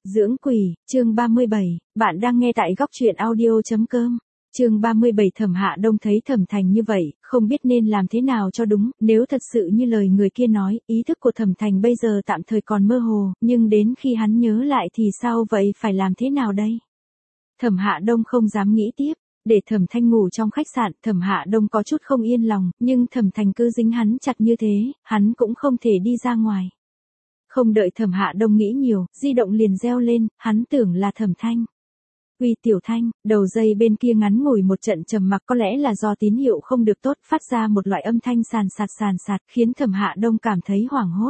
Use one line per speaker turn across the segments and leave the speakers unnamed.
Dưỡng quỷ, chương 37, bạn đang nghe tại góc truyện audio.com. Chương 37 Thẩm Hạ Đông thấy Thẩm Thành như vậy, không biết nên làm thế nào cho đúng, nếu thật sự như lời người kia nói, ý thức của Thẩm Thành bây giờ tạm thời còn mơ hồ, nhưng đến khi hắn nhớ lại thì sao vậy, phải làm thế nào đây? Thẩm Hạ Đông không dám nghĩ tiếp, để Thẩm Thanh ngủ trong khách sạn, Thẩm Hạ Đông có chút không yên lòng, nhưng Thẩm Thành cứ dính hắn chặt như thế, hắn cũng không thể đi ra ngoài. Không đợi Thẩm Hạ Đông nghĩ nhiều, di động liền reo lên, hắn tưởng là Thẩm Thanh. Uy Tiểu Thanh, đầu dây bên kia ngắn ngủi một trận trầm mặc, có lẽ là do tín hiệu không được tốt, phát ra một loại âm thanh sàn sạt, khiến Thẩm Hạ Đông cảm thấy hoảng hốt.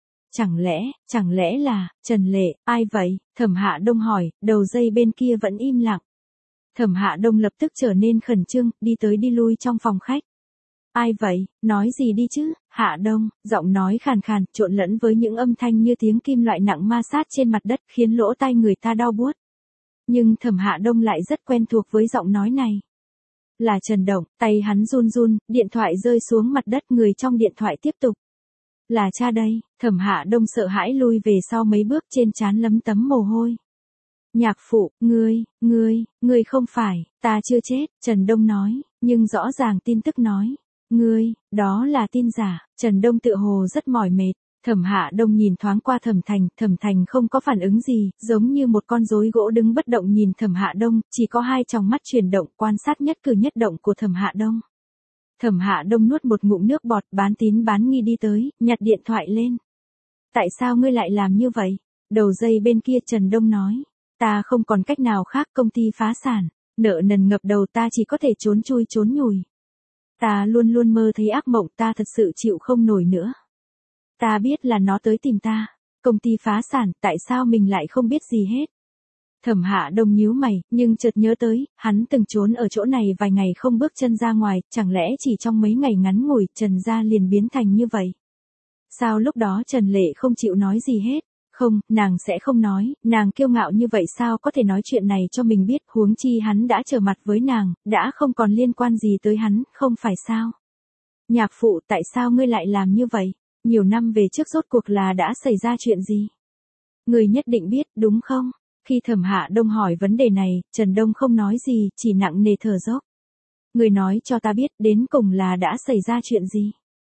Chẳng lẽ là, Trần Lệ, ai vậy? Thẩm Hạ Đông hỏi, đầu dây bên kia vẫn im lặng. Thẩm Hạ Đông lập tức trở nên khẩn trương, đi tới đi lui trong phòng khách. Ai vậy, nói gì đi chứ, Hạ Đông, giọng nói khàn khàn, trộn lẫn với những âm thanh như tiếng kim loại nặng ma sát trên mặt đất, khiến lỗ tai người ta đau buốt. Nhưng Thẩm Hạ Đông lại rất quen thuộc với giọng nói này. Là Trần Động, tay hắn run run, điện thoại rơi xuống mặt đất, người trong điện thoại tiếp tục. Là cha đây, Thẩm Hạ Đông sợ hãi lui về sau mấy bước, trên trán lấm tấm mồ hôi. Nhạc phụ, ngươi không phải, ta chưa chết, Trần Đông nói, nhưng rõ ràng tin tức nói. Đó là tin giả, Trần Đông tựa hồ rất mỏi mệt. Thẩm Hạ Đông nhìn thoáng qua Thẩm Thành không có phản ứng gì, giống như một con rối gỗ đứng bất động nhìn Thẩm Hạ Đông, chỉ có hai tròng mắt chuyển động quan sát nhất cử nhất động của Thẩm Hạ Đông. Thẩm Hạ Đông nuốt một ngụm nước bọt, bán tín bán nghi đi tới, nhặt điện thoại lên. Tại sao ngươi lại làm như vậy? Đầu dây bên kia Trần Đông nói, ta không còn cách nào khác, công ty phá sản, nợ nần ngập đầu, ta chỉ có thể trốn chui trốn nhủi. Ta luôn luôn mơ thấy ác mộng, ta thật sự chịu không nổi nữa. Ta biết là nó tới tìm ta, công ty phá sản, tại sao mình lại không biết gì hết? Thẩm Hạ Đông nhíu mày, nhưng chợt nhớ tới, hắn từng trốn ở chỗ này vài ngày không bước chân ra ngoài, chẳng lẽ chỉ trong mấy ngày ngắn ngủi, Trần gia liền biến thành như vậy? Sao lúc đó Trần Lệ không chịu nói gì hết? Không, nàng sẽ không nói, nàng kiêu ngạo như vậy sao có thể nói chuyện này cho mình biết, huống chi hắn đã trở mặt với nàng, đã không còn liên quan gì tới hắn, không phải sao? Nhạc phụ, tại sao ngươi lại làm như vậy? Nhiều năm về trước rốt cuộc là đã xảy ra chuyện gì? Ngươi nhất định biết, đúng không? Khi Thẩm Hạ Đông hỏi vấn đề này, Trần Đông không nói gì, chỉ nặng nề thở dốc. Ngươi nói cho ta biết, đến cùng là đã xảy ra chuyện gì?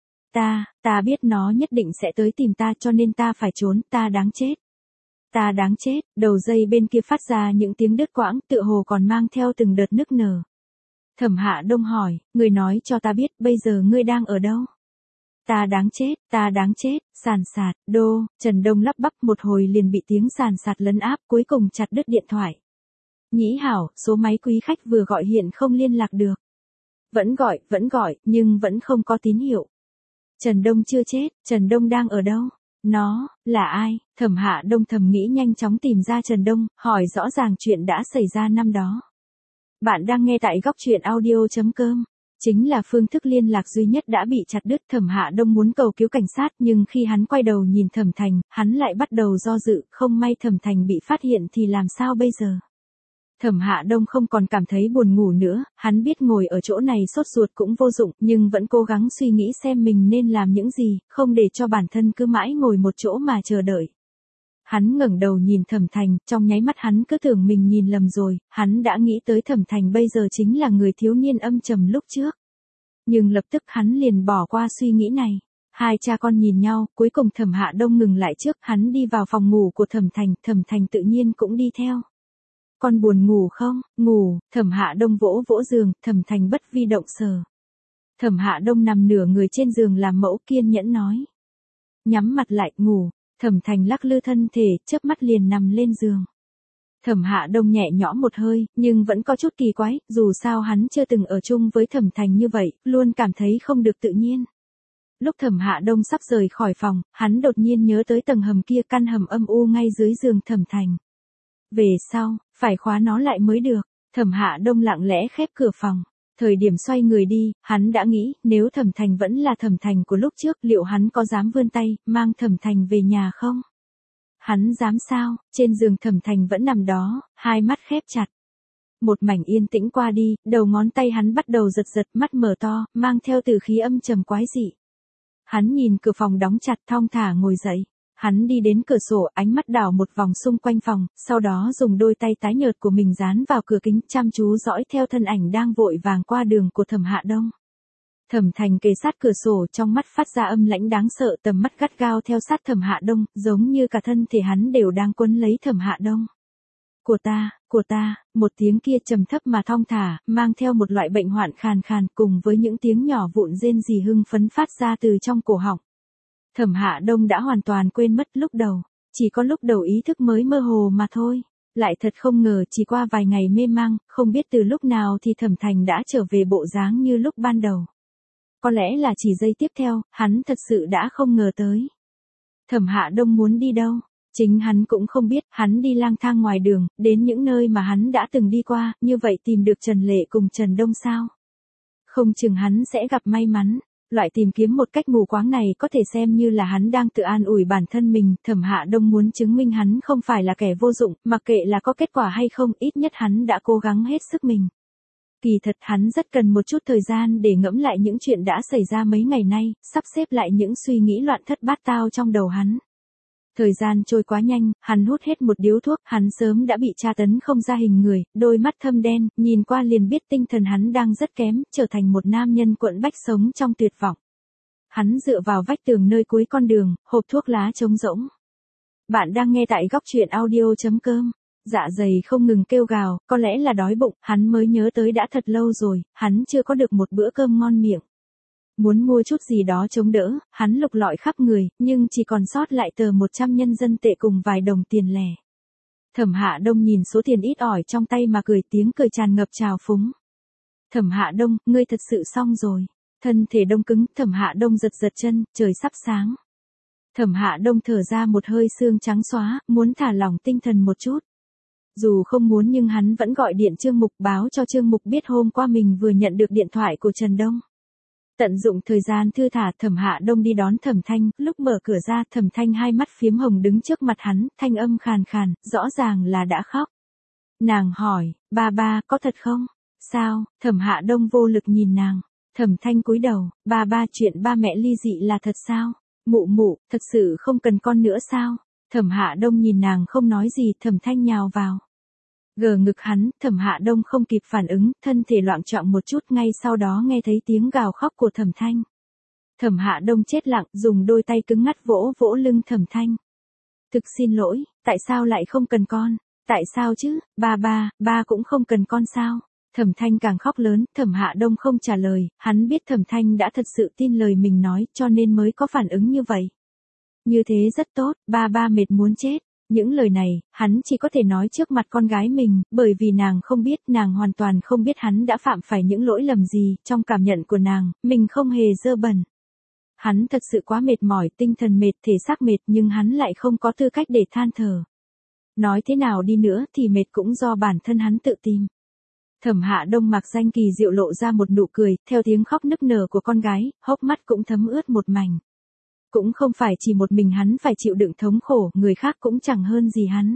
Ta biết nó nhất định sẽ tới tìm ta, cho nên ta phải trốn, ta đáng chết. Ta đáng chết, đầu dây bên kia phát ra những tiếng đứt quãng, tựa hồ còn mang theo từng đợt nức nở. Thẩm Hạ Đông hỏi, ngươi nói cho ta biết, bây giờ ngươi đang ở đâu? Ta đáng chết, sàn sạt, đô, Trần Đông lắp bắp một hồi liền bị tiếng sàn sạt lấn áp, cuối cùng chặt đứt điện thoại. Nhĩ hảo, số máy quý khách vừa gọi hiện không liên lạc được. Vẫn gọi, nhưng vẫn không có tín hiệu. Trần Đông chưa chết, Trần Đông đang ở đâu? Nó, là ai? Thẩm Hạ Đông thầm nghĩ, nhanh chóng tìm ra Trần Đông, hỏi rõ ràng chuyện đã xảy ra năm đó. Bạn đang nghe tại góc truyện audio.com. Chính là phương thức liên lạc duy nhất đã bị chặt đứt. Thẩm Hạ Đông muốn cầu cứu cảnh sát, nhưng khi hắn quay đầu nhìn Thẩm Thành, hắn lại bắt đầu do dự, không may Thẩm Thành bị phát hiện thì làm sao bây giờ? Thẩm Hạ Đông không còn cảm thấy buồn ngủ nữa, hắn biết ngồi ở chỗ này sốt ruột cũng vô dụng, nhưng vẫn cố gắng suy nghĩ xem mình nên làm những gì, không để cho bản thân cứ mãi ngồi một chỗ mà chờ đợi. Hắn ngẩng đầu nhìn Thẩm Thành, trong nháy mắt hắn cứ tưởng mình nhìn lầm rồi, hắn đã nghĩ tới Thẩm Thành bây giờ chính là người thiếu niên âm trầm lúc trước. Nhưng lập tức hắn liền bỏ qua suy nghĩ này. Hai cha con nhìn nhau, cuối cùng Thẩm Hạ Đông ngừng lại trước, hắn đi vào phòng ngủ của Thẩm Thành tự nhiên cũng đi theo. Con buồn ngủ không? Ngủ, Thẩm Hạ Đông vỗ vỗ giường, Thẩm Thành bất vi động sờ. Thẩm Hạ Đông nằm nửa người trên giường làm mẫu, kiên nhẫn nói. Nhắm mặt lại, ngủ. Thẩm Thành lắc lư thân thể, chớp mắt liền nằm lên giường. Thẩm Hạ Đông nhẹ nhõm một hơi, nhưng vẫn có chút kỳ quái, dù sao hắn chưa từng ở chung với Thẩm Thành như vậy, luôn cảm thấy không được tự nhiên. Lúc Thẩm Hạ Đông sắp rời khỏi phòng, hắn đột nhiên nhớ tới tầng hầm kia, căn hầm âm u ngay dưới giường Thẩm Thành. Về sau, phải khóa nó lại mới được. Thẩm Hạ Đông lặng lẽ khép cửa phòng. Thời điểm xoay người đi, hắn đã nghĩ, nếu Thẩm Thành vẫn là Thẩm Thành của lúc trước, liệu hắn có dám vươn tay, mang Thẩm Thành về nhà không? Hắn dám sao? Trên giường Thẩm Thành vẫn nằm đó, hai mắt khép chặt. Một mảnh yên tĩnh qua đi, đầu ngón tay hắn bắt đầu giật, mắt mở to, mang theo từ khí âm trầm quái dị. Hắn nhìn cửa phòng đóng chặt, thong thả ngồi dậy. hắn đi đến cửa sổ, ánh mắt đảo một vòng xung quanh phòng, sau đó dùng đôi tay tái nhợt của mình dán vào cửa kính, chăm chú dõi theo thân ảnh đang vội vàng qua đường của Thẩm Hạ Đông. Thẩm Thành kề sát cửa sổ, trong mắt phát ra âm lãnh đáng sợ, tầm mắt gắt gao theo sát Thẩm Hạ Đông, giống như cả thân thể hắn đều đang quấn lấy Thẩm Hạ Đông. Của ta, một tiếng kia trầm thấp mà thong thả, mang theo một loại bệnh hoạn khàn khàn, cùng với những tiếng nhỏ vụn rên rỉ hưng phấn phát ra từ trong cổ họng. Thẩm Hạ Đông đã hoàn toàn quên mất lúc đầu, chỉ có lúc đầu ý thức mới mơ hồ mà thôi. Lại thật không ngờ chỉ qua vài ngày mê mang, không biết từ lúc nào thì Thẩm Thành đã trở về bộ dáng như lúc ban đầu. Có lẽ là chỉ giây tiếp theo, hắn thật sự đã không ngờ tới. Thẩm Hạ Đông muốn đi đâu? Chính hắn cũng không biết, hắn đi lang thang ngoài đường, đến những nơi mà hắn đã từng đi qua, như vậy tìm được Trần Lệ cùng Trần Đông sao? Không chừng hắn sẽ gặp may mắn. Loại tìm kiếm một cách mù quáng này có thể xem như là hắn đang tự an ủi bản thân mình. Thẩm Hạ Đông muốn chứng minh hắn không phải là kẻ vô dụng, mặc kệ là có kết quả hay không, ít nhất hắn đã cố gắng hết sức mình. Kỳ thật hắn rất cần một chút thời gian để ngẫm lại những chuyện đã xảy ra mấy ngày nay, sắp xếp lại những suy nghĩ loạn thất bát tao trong đầu hắn. Thời gian trôi quá nhanh, hắn hút hết một điếu thuốc, hắn sớm đã bị tra tấn không ra hình người, đôi mắt thâm đen, nhìn qua liền biết tinh thần hắn đang rất kém, trở thành một nam nhân quẫn bách sống trong tuyệt vọng. Hắn dựa vào vách tường nơi cuối con đường, hộp thuốc lá trống rỗng. Bạn đang nghe tại góc truyện audio.com. Dạ dày không ngừng kêu gào, có lẽ là đói bụng, hắn mới nhớ tới đã thật lâu rồi, hắn chưa có được một bữa cơm ngon miệng. Muốn mua chút gì đó chống đỡ, hắn lục lọi khắp người, nhưng chỉ còn sót lại tờ 100 nhân dân tệ cùng vài đồng tiền lẻ. Thẩm Hạ Đông nhìn số tiền ít ỏi trong tay mà cười, tiếng cười tràn ngập trào phúng. Thẩm Hạ Đông, ngươi thật sự xong rồi. Thân thể đông cứng, Thẩm Hạ Đông giật giật chân, trời sắp sáng. Thẩm Hạ Đông thở ra một hơi sương trắng xóa, muốn thả lỏng tinh thần một chút. Dù không muốn nhưng hắn vẫn gọi điện Trương Mục, báo cho Trương Mục biết hôm qua mình vừa nhận được điện thoại của Trần Đông. Tận dụng thời gian thư thả, Thẩm Hạ Đông đi đón Thẩm Thanh, lúc mở cửa ra, Thẩm Thanh hai mắt phiếm hồng đứng trước mặt hắn, thanh âm khàn khàn, rõ ràng là đã khóc. Nàng hỏi, ba có thật không? Sao? Thẩm Hạ Đông vô lực nhìn nàng. Thẩm Thanh cúi đầu, ba chuyện ba mẹ ly dị là thật sao? Mụ, thật sự không cần con nữa sao? Thẩm Hạ Đông nhìn nàng không nói gì, Thẩm Thanh nhào vào. Gờ ngực hắn, Thẩm Hạ Đông không kịp phản ứng, thân thể loạng choạng một chút, ngay sau đó nghe thấy tiếng gào khóc của Thẩm Thanh. Thẩm Hạ Đông chết lặng, dùng đôi tay cứng ngắt vỗ vỗ lưng Thẩm Thanh. Thực xin lỗi, tại sao lại không cần con? Tại sao chứ, ba cũng không cần con sao? Thẩm Thanh càng khóc lớn, Thẩm Hạ Đông không trả lời, hắn biết Thẩm Thanh đã thật sự tin lời mình nói, cho nên mới có phản ứng như vậy. Như thế rất tốt, ba mệt muốn chết. Những lời này, hắn chỉ có thể nói trước mặt con gái mình, bởi vì nàng không biết, nàng hoàn toàn không biết hắn đã phạm phải những lỗi lầm gì, trong cảm nhận của nàng, mình không hề dơ bẩn. Hắn thật sự quá mệt mỏi, tinh thần mệt, thể xác mệt, nhưng hắn lại không có tư cách để than thở. Nói thế nào đi nữa thì mệt cũng do bản thân hắn tự tìm. Thẩm Hạ Đông mặc danh kỳ diệu lộ ra một nụ cười, theo tiếng khóc nức nở của con gái, hốc mắt cũng thấm ướt một mảnh. Cũng không phải chỉ một mình hắn phải chịu đựng thống khổ, người khác cũng chẳng hơn gì hắn.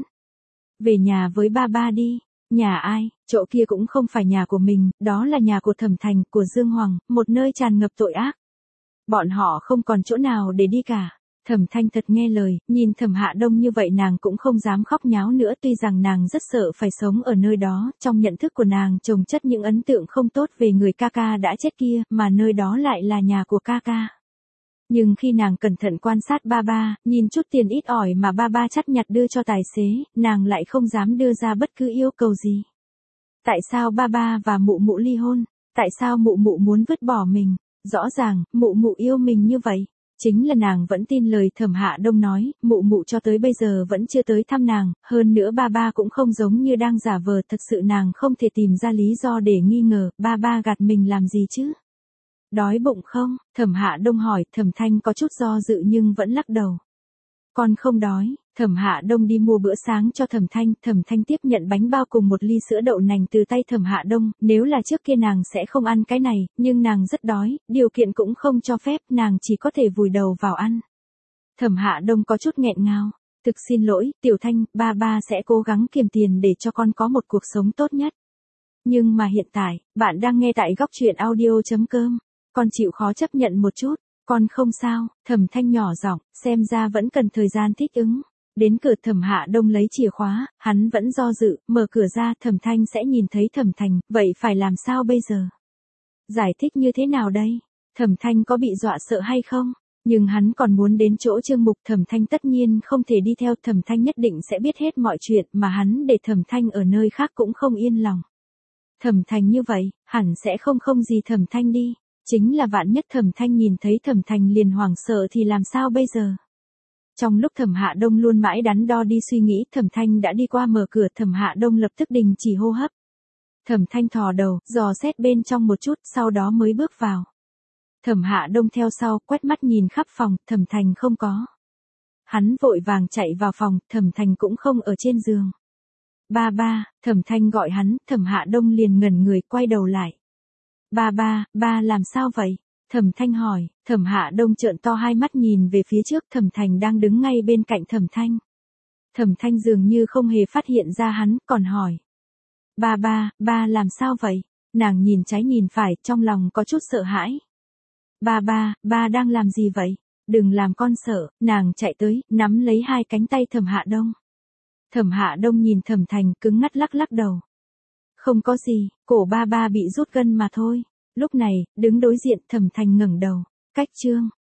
Về nhà với ba đi. Nhà ai? Chỗ kia cũng không phải nhà của mình, đó là nhà của Thẩm Thành, của Dương Hoàng, một nơi tràn ngập tội ác. Bọn họ không còn chỗ nào để đi cả. Thẩm Thanh thật nghe lời, nhìn Thẩm Hạ Đông như vậy nàng cũng không dám khóc nháo nữa, tuy rằng nàng rất sợ phải sống ở nơi đó, trong nhận thức của nàng chồng chất những ấn tượng không tốt về người ca ca đã chết kia, mà nơi đó lại là nhà của ca ca. Nhưng khi nàng cẩn thận quan sát ba, nhìn chút tiền ít ỏi mà ba chắt nhặt đưa cho tài xế, nàng lại không dám đưa ra bất cứ yêu cầu gì. Tại sao ba và mụ ly hôn? Tại sao mụ muốn vứt bỏ mình? Rõ ràng, mụ yêu mình như vậy. Chính là nàng vẫn tin lời Thẩm Hạ Đông nói, mụ cho tới bây giờ vẫn chưa tới thăm nàng, hơn nữa ba cũng không giống như đang giả vờ, thật sự nàng không thể tìm ra lý do để nghi ngờ, ba gạt mình làm gì chứ? Đói bụng không? Thẩm Hạ Đông hỏi, Thẩm Thanh có chút do dự nhưng vẫn lắc đầu. Con không đói. Thẩm Hạ Đông đi mua bữa sáng cho Thẩm Thanh tiếp nhận bánh bao cùng một ly sữa đậu nành từ tay Thẩm Hạ Đông, nếu là trước kia nàng sẽ không ăn cái này, nhưng nàng rất đói, điều kiện cũng không cho phép, nàng chỉ có thể vùi đầu vào ăn. Thẩm Hạ Đông có chút nghẹn ngào, thực xin lỗi, Tiểu Thanh, ba sẽ cố gắng kiếm tiền để cho con có một cuộc sống tốt nhất. Nhưng mà hiện tại, bạn đang nghe tại góc truyện audio.com, con chịu khó chấp nhận một chút. Con không sao, Thẩm Thanh nhỏ giọng, xem ra vẫn cần thời gian thích ứng. Đến cửa Thẩm Hạ Đông lấy chìa khóa, hắn vẫn do dự, mở cửa ra Thẩm Thanh sẽ nhìn thấy Thẩm Thành, vậy phải làm sao bây giờ? Giải thích như thế nào đây? Thẩm Thanh có bị dọa sợ hay không? Nhưng hắn còn muốn đến chỗ Trương Mục, Thẩm Thanh tất nhiên không thể đi theo, Thẩm Thanh nhất định sẽ biết hết mọi chuyện mà hắn để Thẩm Thanh ở nơi khác cũng không yên lòng. Thẩm Thành như vậy, hẳn sẽ không gì Thẩm Thanh đi. Chính là vạn nhất Thẩm Thanh nhìn thấy Thẩm Thành liền hoảng sợ thì làm sao bây giờ? Trong lúc Thẩm Hạ Đông luôn mãi đắn đo đi suy nghĩ, Thẩm Thanh đã đi qua mở cửa, Thẩm Hạ Đông lập tức đình chỉ hô hấp. Thẩm Thanh thò đầu, dò xét bên trong một chút, sau đó mới bước vào. Thẩm Hạ Đông theo sau, quét mắt nhìn khắp phòng, Thẩm Thành không có. Hắn vội vàng chạy vào phòng, Thẩm Thành cũng không ở trên giường. Ba ba, Thẩm Thanh gọi hắn, Thẩm Hạ Đông liền ngẩn người quay đầu lại. Ba ba, ba làm sao vậy? Thẩm Thanh hỏi, Thẩm Hạ Đông trợn to hai mắt nhìn về phía trước, Thẩm Thành đang đứng ngay bên cạnh Thẩm Thanh. Thẩm Thanh dường như không hề phát hiện ra hắn, còn hỏi. Ba ba, ba làm sao vậy? Nàng nhìn trái nhìn phải, trong lòng có chút sợ hãi. Ba ba, ba đang làm gì vậy? Đừng làm con sợ, nàng chạy tới, nắm lấy hai cánh tay Thẩm Hạ Đông. Thẩm Hạ Đông nhìn Thẩm Thành cứng ngắt lắc lắc đầu. Không có gì, cổ ba ba bị rút gân mà thôi. Lúc này, đứng đối diện Thẩm Thành ngẩng đầu. Cách chương